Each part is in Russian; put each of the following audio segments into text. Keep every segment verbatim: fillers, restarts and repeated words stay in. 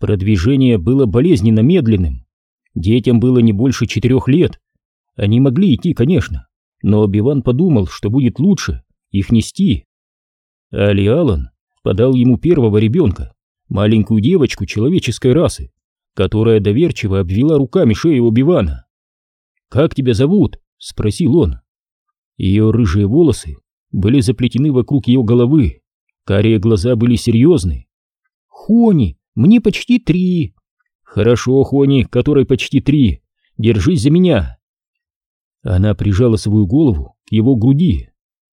Продвижение было болезненно медленным. Детям было не больше четырех лет. Они могли идти, конечно, но Оби-Ван подумал, что будет лучше их нести. Али Аллан подал ему первого ребенка, маленькую девочку человеческой расы, которая доверчиво обвела руками шею Оби-Вана. «Как тебя зовут?» — спросил он. Ее рыжие волосы были заплетены вокруг ее головы, карие глаза были серьезны. «Хони, мне почти три». «Хорошо, Хони, которой почти три. Держись за меня». Она прижала свою голову к его груди.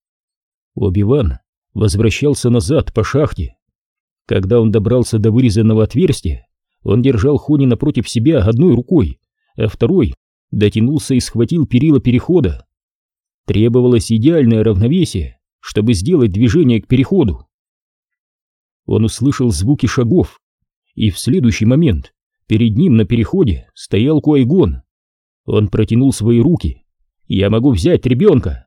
Оби-Ван возвращался назад по шахте. Когда он добрался до вырезанного отверстия, он держал Хони напротив себя одной рукой, а второй дотянулся и схватил перила перехода. Требовалось идеальное равновесие, чтобы сделать движение к переходу. Он услышал звуки шагов, и в следующий момент перед ним на переходе стоял Ки-Гон. Он протянул свои руки. «Я могу взять ребенка!»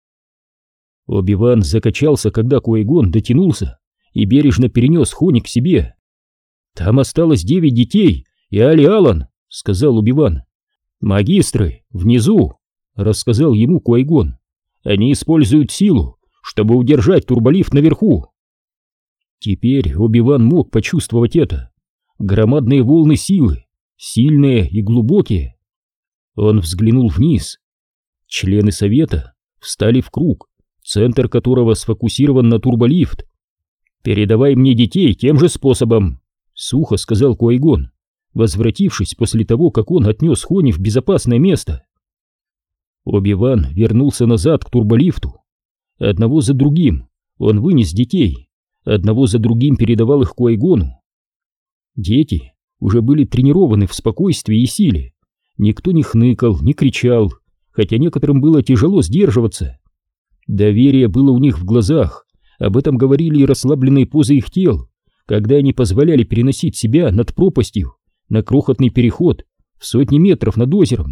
Оби-Ван закачался, когда Ки-Гон дотянулся и бережно перенес Хони к себе. «Там осталось девять детей и Али Аллан», — сказал Оби-Ван. «Магистры внизу», — рассказал ему Ки-Гон. «Они используют силу, чтобы удержать турболифт наверху». Теперь Оби-Ван мог почувствовать это. Громадные волны силы, сильные и глубокие. Он взглянул вниз. Члены совета встали в круг, центр которого сфокусирован на турболифт. «Передавай мне детей тем же способом», — сухо сказал Ки-Гон, возвратившись после того, как он отнес Хони в безопасное место. Оби-Ван вернулся назад к турболифту. Одного за другим он вынес детей, одного за другим передавал их Ки-Гону. Дети уже были тренированы в спокойствии и силе. Никто не хныкал, не кричал, хотя некоторым было тяжело сдерживаться. Доверие было у них в глазах, об этом говорили и расслабленные позы их тел, когда они позволяли переносить себя над пропастью на крохотный переход в сотни метров над озером.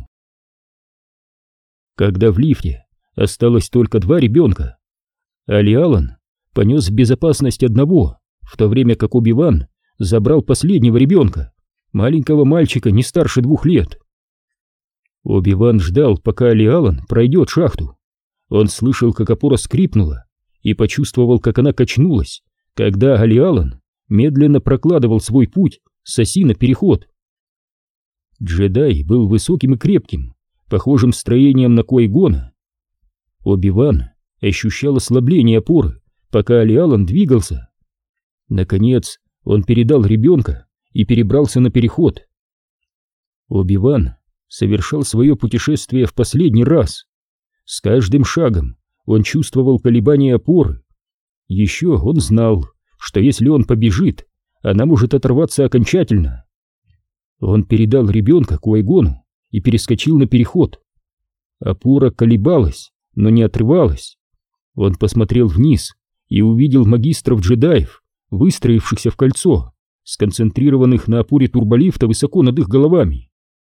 Когда в лифте осталось только два ребенка, Али Аллан понес в безопасность одного, в то время как Оби-Ван забрал последнего ребенка, маленького мальчика не старше двух лет. Оби-Ван ждал, пока Али Аллан пройдет шахту. Он слышал, как опора скрипнула, и почувствовал, как она качнулась, когда Али Аллан медленно прокладывал свой путь с оси на переход. Джедай был высоким и крепким, похожим строением на Ки-Гона. Оби-Ван ощущал ослабление опоры, пока Али Аллан двигался. Наконец он передал ребенка и перебрался на переход. Оби-Ван совершал свое путешествие в последний раз. С каждым шагом он чувствовал колебания опоры. Еще он знал, что если он побежит, она может оторваться окончательно. Он передал ребенка Ки-Гону и перескочил на переход. Опора колебалась, но не отрывалась. Он посмотрел вниз и увидел магистров-джедаев, выстроившихся в кольцо, сконцентрированных на опоре турболифта высоко над их головами.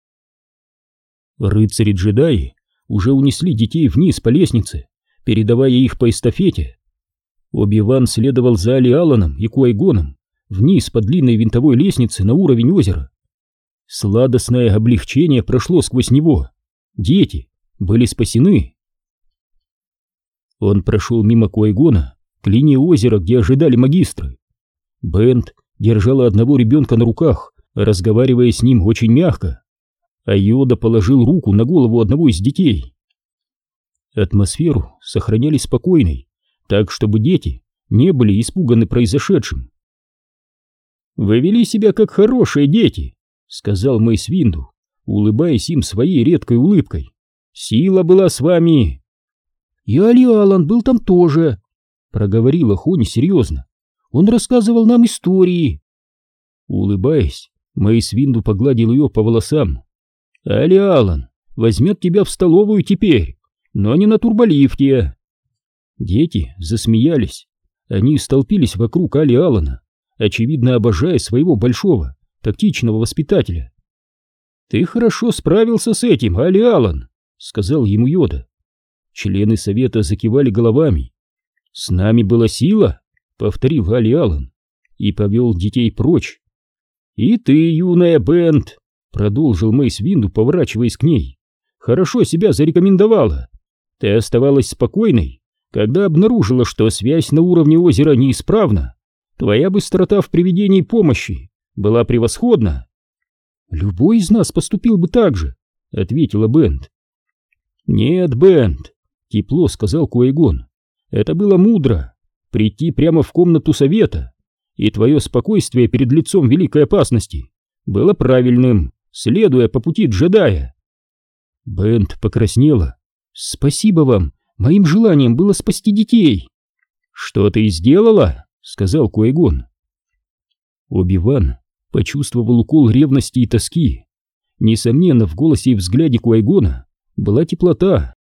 Рыцари-джедаи уже унесли детей вниз по лестнице, передавая их по эстафете. Оби-Ван следовал за Али Алланом и Ки-Гоном вниз по длинной винтовой лестнице на уровень озера. Сладостное облегчение прошло сквозь него. Дети были спасены. Он прошел мимо Ки-Гона к линии озера, где ожидали магистры. Бент держала одного ребенка на руках, разговаривая с ним очень мягко, а Йода положил руку на голову одного из детей. Атмосферу сохраняли спокойной, так чтобы дети не были испуганы произошедшим. «Вы вели себя как хорошие дети», — сказал Мэйс Винду, улыбаясь им своей редкой улыбкой. «Сила была с вами». «И Али Аллан был там тоже», — проговорила Хони серьезно. «Он рассказывал нам истории». Улыбаясь, Мэйс Винду погладил ее по волосам. «Али Аллан возьмет тебя в столовую теперь, но не на турболифте». Дети засмеялись. Они столпились вокруг Али Аллана, очевидно обожая своего большого, тактичного воспитателя. «Ты хорошо справился с этим, Али Аллан», — сказал ему Йода. Члены совета закивали головами. «С нами была сила», — повторил Али Аллан и повел детей прочь. «И ты, юная Бент», — продолжил Мэйс Винду, поворачиваясь к ней, — «хорошо себя зарекомендовала. Ты оставалась спокойной, когда обнаружила, что связь на уровне озера неисправна. Твоя быстрота в приведении помощи была превосходна». «Любой из нас поступил бы так же», — ответила Бент. «Нет, Бент», — тепло сказал Куайгон, — «это было мудро, прийти прямо в комнату совета, и твое спокойствие перед лицом великой опасности было правильным, следуя по пути джедая». Бент покраснела. «Спасибо вам, моим желанием было спасти детей». «Что ты сделала?» — сказал Куайгон. Оби-Ван почувствовал укол ревности и тоски. Несомненно, в голосе и взгляде Куайгона была теплота.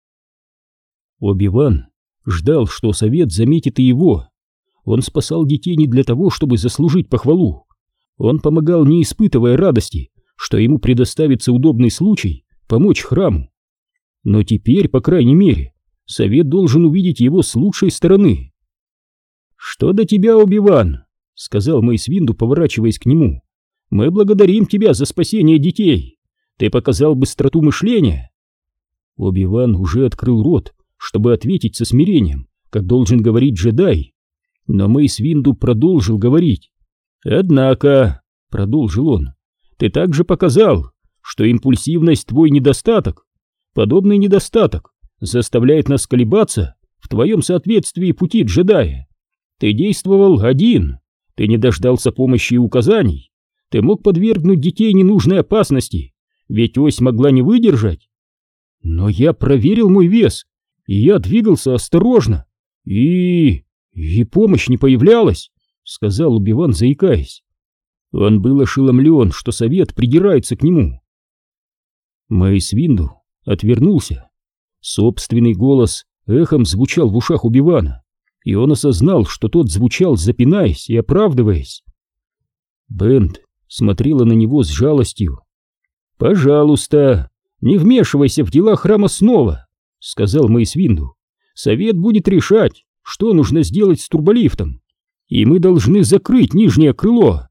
Оби-Ван ждал, что совет заметит и его. Он спасал детей не для того, чтобы заслужить похвалу. Он помогал, не испытывая радости, что ему предоставится удобный случай помочь храму. Но теперь, по крайней мере, совет должен увидеть его с лучшей стороны. «Что до тебя, Оби-Ван?» — сказал Мэйс Винду, поворачиваясь к нему. «Мы благодарим тебя за спасение детей. Ты показал быстроту мышления». Оби-Ван уже открыл рот, чтобы ответить со смирением, как должен говорить джедай. Но Мэйс Винду продолжил говорить. «Однако», — продолжил он, — «ты также показал, что импульсивность — твой недостаток. Подобный недостаток заставляет нас колебаться в твоем соответствии пути джедая. Ты действовал один, ты не дождался помощи и указаний, ты мог подвергнуть детей ненужной опасности, ведь ось могла не выдержать. Но я проверил мой вес, и я двигался осторожно, и... и помощь не появлялась», — сказал Оби-Ван, заикаясь. Он был ошеломлен, что совет придирается к нему. Мэйс Винду отвернулся. Собственный голос эхом звучал в ушах Оби-Вана, и он осознал, что тот звучал, запинаясь и оправдываясь. Бент смотрела на него с жалостью. «Пожалуйста, не вмешивайся в дела храма снова», — сказал Мэйс Винду. «Совет будет решать, что нужно сделать с турболифтом, и мы должны закрыть нижнее крыло».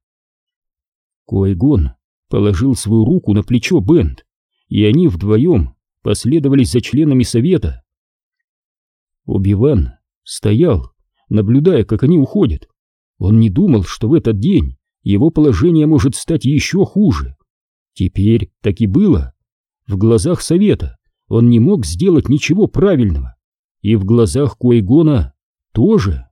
Куайгон положил свою руку на плечо Бент, и они вдвоем последовали за членами совета. Оби-Ван стоял, наблюдая, как они уходят. Он не думал, что в этот день его положение может стать еще хуже. Теперь так и было. В глазах совета он не мог сделать ничего правильного, и в глазах Куайгона тоже.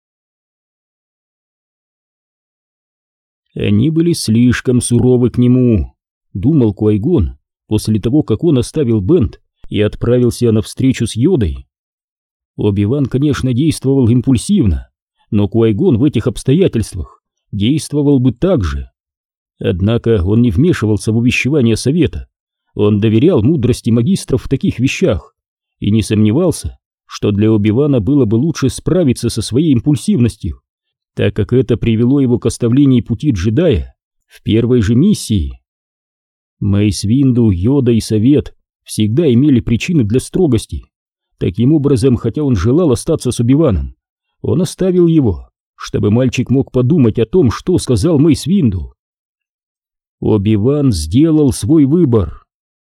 Они были слишком суровы к нему, думал Куайгон после того, как он оставил Бент и отправился на встречу с Йодой. Оби-Ван, конечно, действовал импульсивно, но Куайгон в этих обстоятельствах действовал бы так же. Однако он не вмешивался в увещевание совета, он доверял мудрости магистров в таких вещах и не сомневался, что для Оби-Вана было бы лучше справиться со своей импульсивностью, так как это привело его к оставлению пути джедая в первой же миссии. Мэйс Винду, Йода и совет всегда имели причины для строгости. Таким образом, хотя он желал остаться с Оби-Ваном, он оставил его, чтобы мальчик мог подумать о том, что сказал Мэйс Винду. Оби-Ван сделал свой выбор.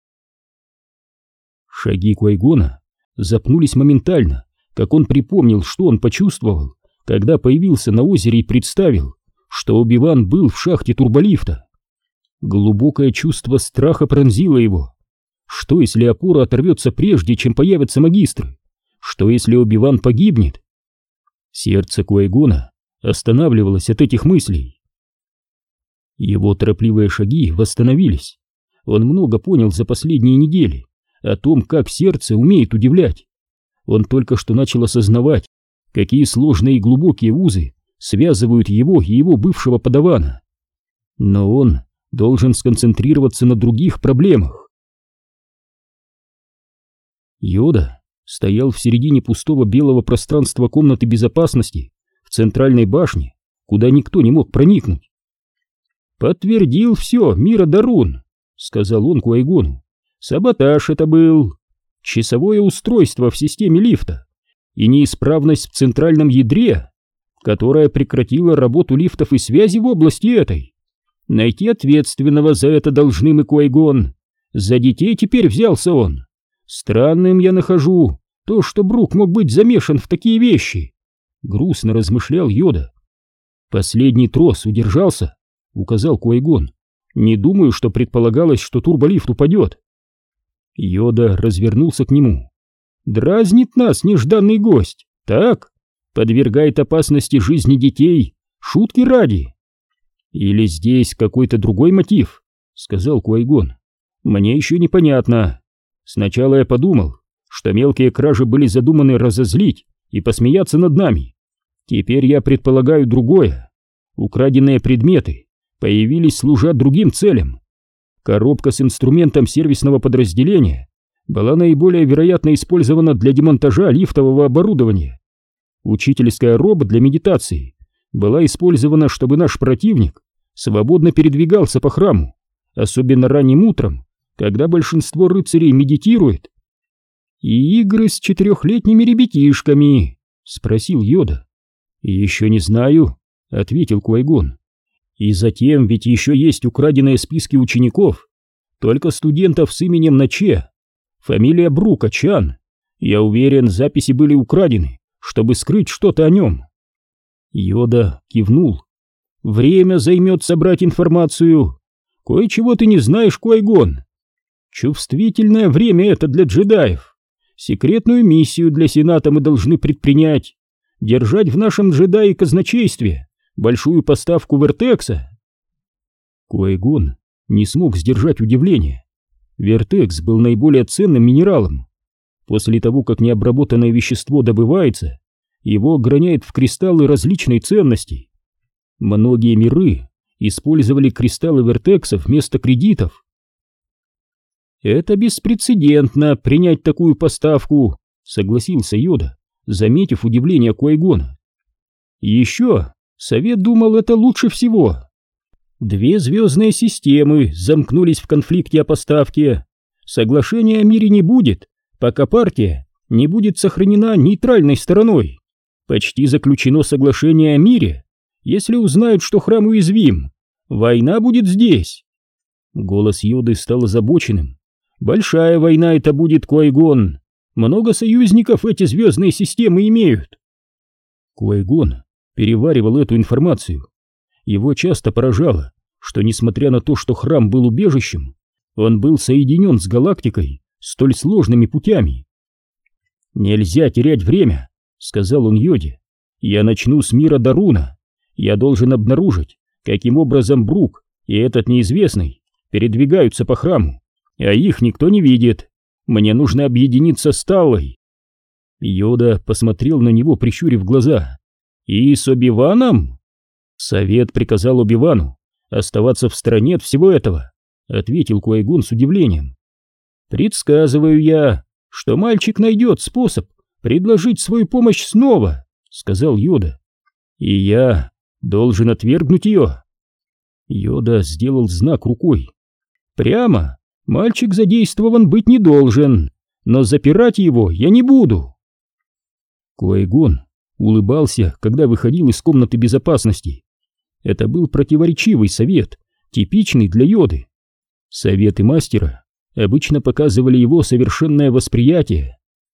Шаги Куайгона запнулись моментально, как он припомнил, что он почувствовал, когда появился на озере и представил, что Оби-Ван был в шахте турболифта. Глубокое чувство страха пронзило его. Что, если опора оторвется прежде, чем появятся магистры? Что, если Оби-Ван погибнет? Сердце Куайгона останавливалось от этих мыслей. Его торопливые шаги восстановились. Он много понял за последние недели о том, как сердце умеет удивлять. Он только что начал осознавать, какие сложные и глубокие узы связывают его и его бывшего подавана. Но он должен сконцентрироваться на других проблемах. Йода стоял в середине пустого белого пространства комнаты безопасности в центральной башне, куда никто не мог проникнуть. «Подтвердил все, Мира Дарун», — сказал он Куайгону. «Саботаж это был. Часовое устройство в системе лифта и неисправность в центральном ядре, которая прекратила работу лифтов и связи в области этой. Найти ответственного за это должны мы, Куай-Гон. За детей теперь взялся он. Странным я нахожу то, что Брук мог быть замешан в такие вещи. Грустно размышлял Йода. Последний трос удержался, указал Куай-Гон. Не думаю, что предполагалось, что турболифт упадет. Йода развернулся к нему. Дразнит нас нежданный гость, так? Подвергает опасности жизни детей, шутки ради. Или здесь какой-то другой мотив, сказал Куай-Гон. Мне еще непонятно. Сначала я подумал, что мелкие кражи были задуманы разозлить и посмеяться над нами. Теперь я предполагаю другое. Украденные предметы появились служа другим целям. Коробка с инструментом сервисного подразделения была наиболее вероятно использована для демонтажа лифтового оборудования. Учительская роба для медитации была использована, чтобы наш противник свободно передвигался по храму, особенно ранним утром, когда большинство рыцарей медитирует. «И игры с четырехлетними ребятишками?» — спросил Йода. «Еще не знаю», — ответил Куай-Гон. «И затем ведь еще есть украденные списки учеников, только студентов с именем на Че. Фамилия Брука, Чан. Я уверен, записи были украдены, чтобы скрыть что-то о нем». Йода кивнул. «Время займет собрать информацию. Кое-чего ты не знаешь, Куай-Гон. Чувствительное время это для джедаев. Секретную миссию для Сената мы должны предпринять. Держать в нашем джедае казначействе большую поставку вертекса». Куай-Гон не смог сдержать удивление. Вертекс был наиболее ценным минералом. После того, как необработанное вещество добывается, его граняют в кристаллы различной ценности. Многие миры использовали кристаллы вертекса вместо кредитов. «Это беспрецедентно принять такую поставку», — согласился Йода, заметив удивление Куай-Гона. «Еще Совет думал, это лучше всего. Две звездные системы замкнулись в конфликте о поставке. Соглашения о мире не будет, пока партия не будет сохранена нейтральной стороной. Почти заключено соглашение о мире. Если узнают, что храм уязвим, война будет здесь». Голос Йоды стал озабоченным. «Большая война это будет, Куай-Гон. Много союзников эти звездные системы имеют». Куай-Гон переваривал эту информацию. Его часто поражало, что несмотря на то, что храм был убежищем, он был соединен с галактикой столь сложными путями. «Нельзя терять время», — сказал он Йоде. «Я начну с мира Даруна. Я должен обнаружить, каким образом Брук и этот неизвестный передвигаются по храму, а их никто не видит. Мне нужно объединиться с Таллой». Йода посмотрел на него, прищурив глаза. «И с Оби-Ваном?» «Совет приказал Оби-Вану оставаться в стороне от всего этого», — ответил Куай-Гон с удивлением. «Предсказываю я, что мальчик найдет способ предложить свою помощь снова», — сказал Йода. «И я должен отвергнуть ее». Йода сделал знак рукой. «Прямо мальчик задействован быть не должен, но запирать его я не буду». Куай-Гон улыбался, когда выходил из комнаты безопасности. Это был противоречивый совет, типичный для Йоды. Советы мастера обычно показывали его совершенное восприятие.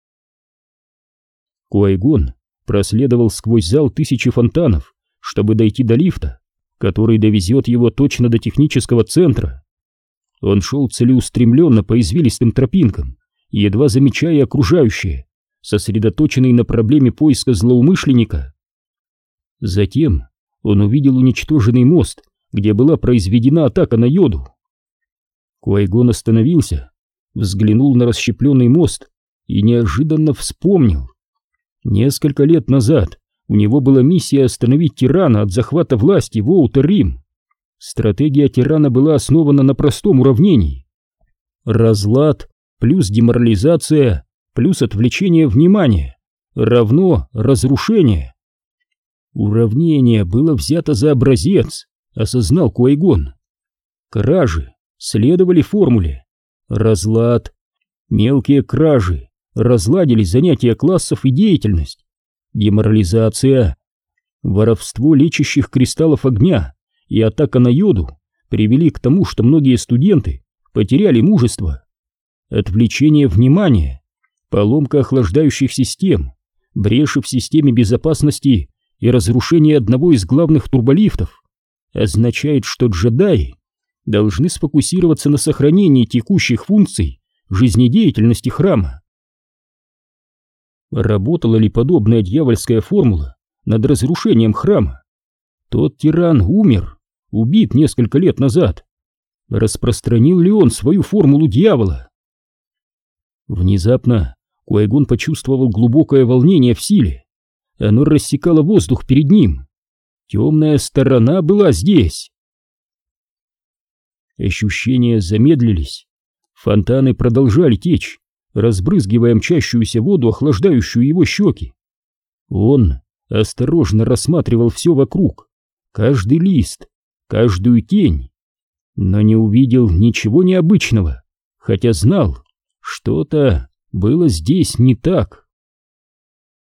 Куай-Гон проследовал сквозь зал тысячи фонтанов, чтобы дойти до лифта, который довезет его точно до технического центра. Он шел целеустремленно по извилистым тропинкам, едва замечая окружающее, сосредоточенный на проблеме поиска злоумышленника. Затем он увидел уничтоженный мост, где была произведена атака на Йоду. Куай-Гон остановился, взглянул на расщепленный мост и неожиданно вспомнил. Несколько лет назад у него была миссия остановить тирана от захвата власти в Оутер-Рим. Стратегия тирана была основана на простом уравнении. Разлад плюс деморализация плюс отвлечение внимания равно разрушение. Уравнение было взято за образец, осознал Куай-Гон. Кражи следовали формуле. Разлад. Мелкие кражи разладили занятия классов и деятельность. Деморализация. Воровство лечащих кристаллов огня и атака на Йоду привели к тому, что многие студенты потеряли мужество. Отвлечение внимания, поломка охлаждающих систем, бреши в системе безопасности и разрушение одного из главных турболифтов означает, что джедаи должны сфокусироваться на сохранении текущих функций жизнедеятельности храма. Работала ли подобная дьявольская формула над разрушением храма? Тот тиран умер, убит несколько лет назад. Распространил ли он свою формулу дьявола? Внезапно Куай-Гон почувствовал глубокое волнение в силе. Оно рассекало воздух перед ним. Темная сторона была здесь. Ощущения замедлились. Фонтаны продолжали течь, разбрызгивая мчащуюся воду, охлаждающую его щеки. Он осторожно рассматривал все вокруг, каждый лист, каждую тень, но не увидел ничего необычного, хотя знал, что-то было здесь не так.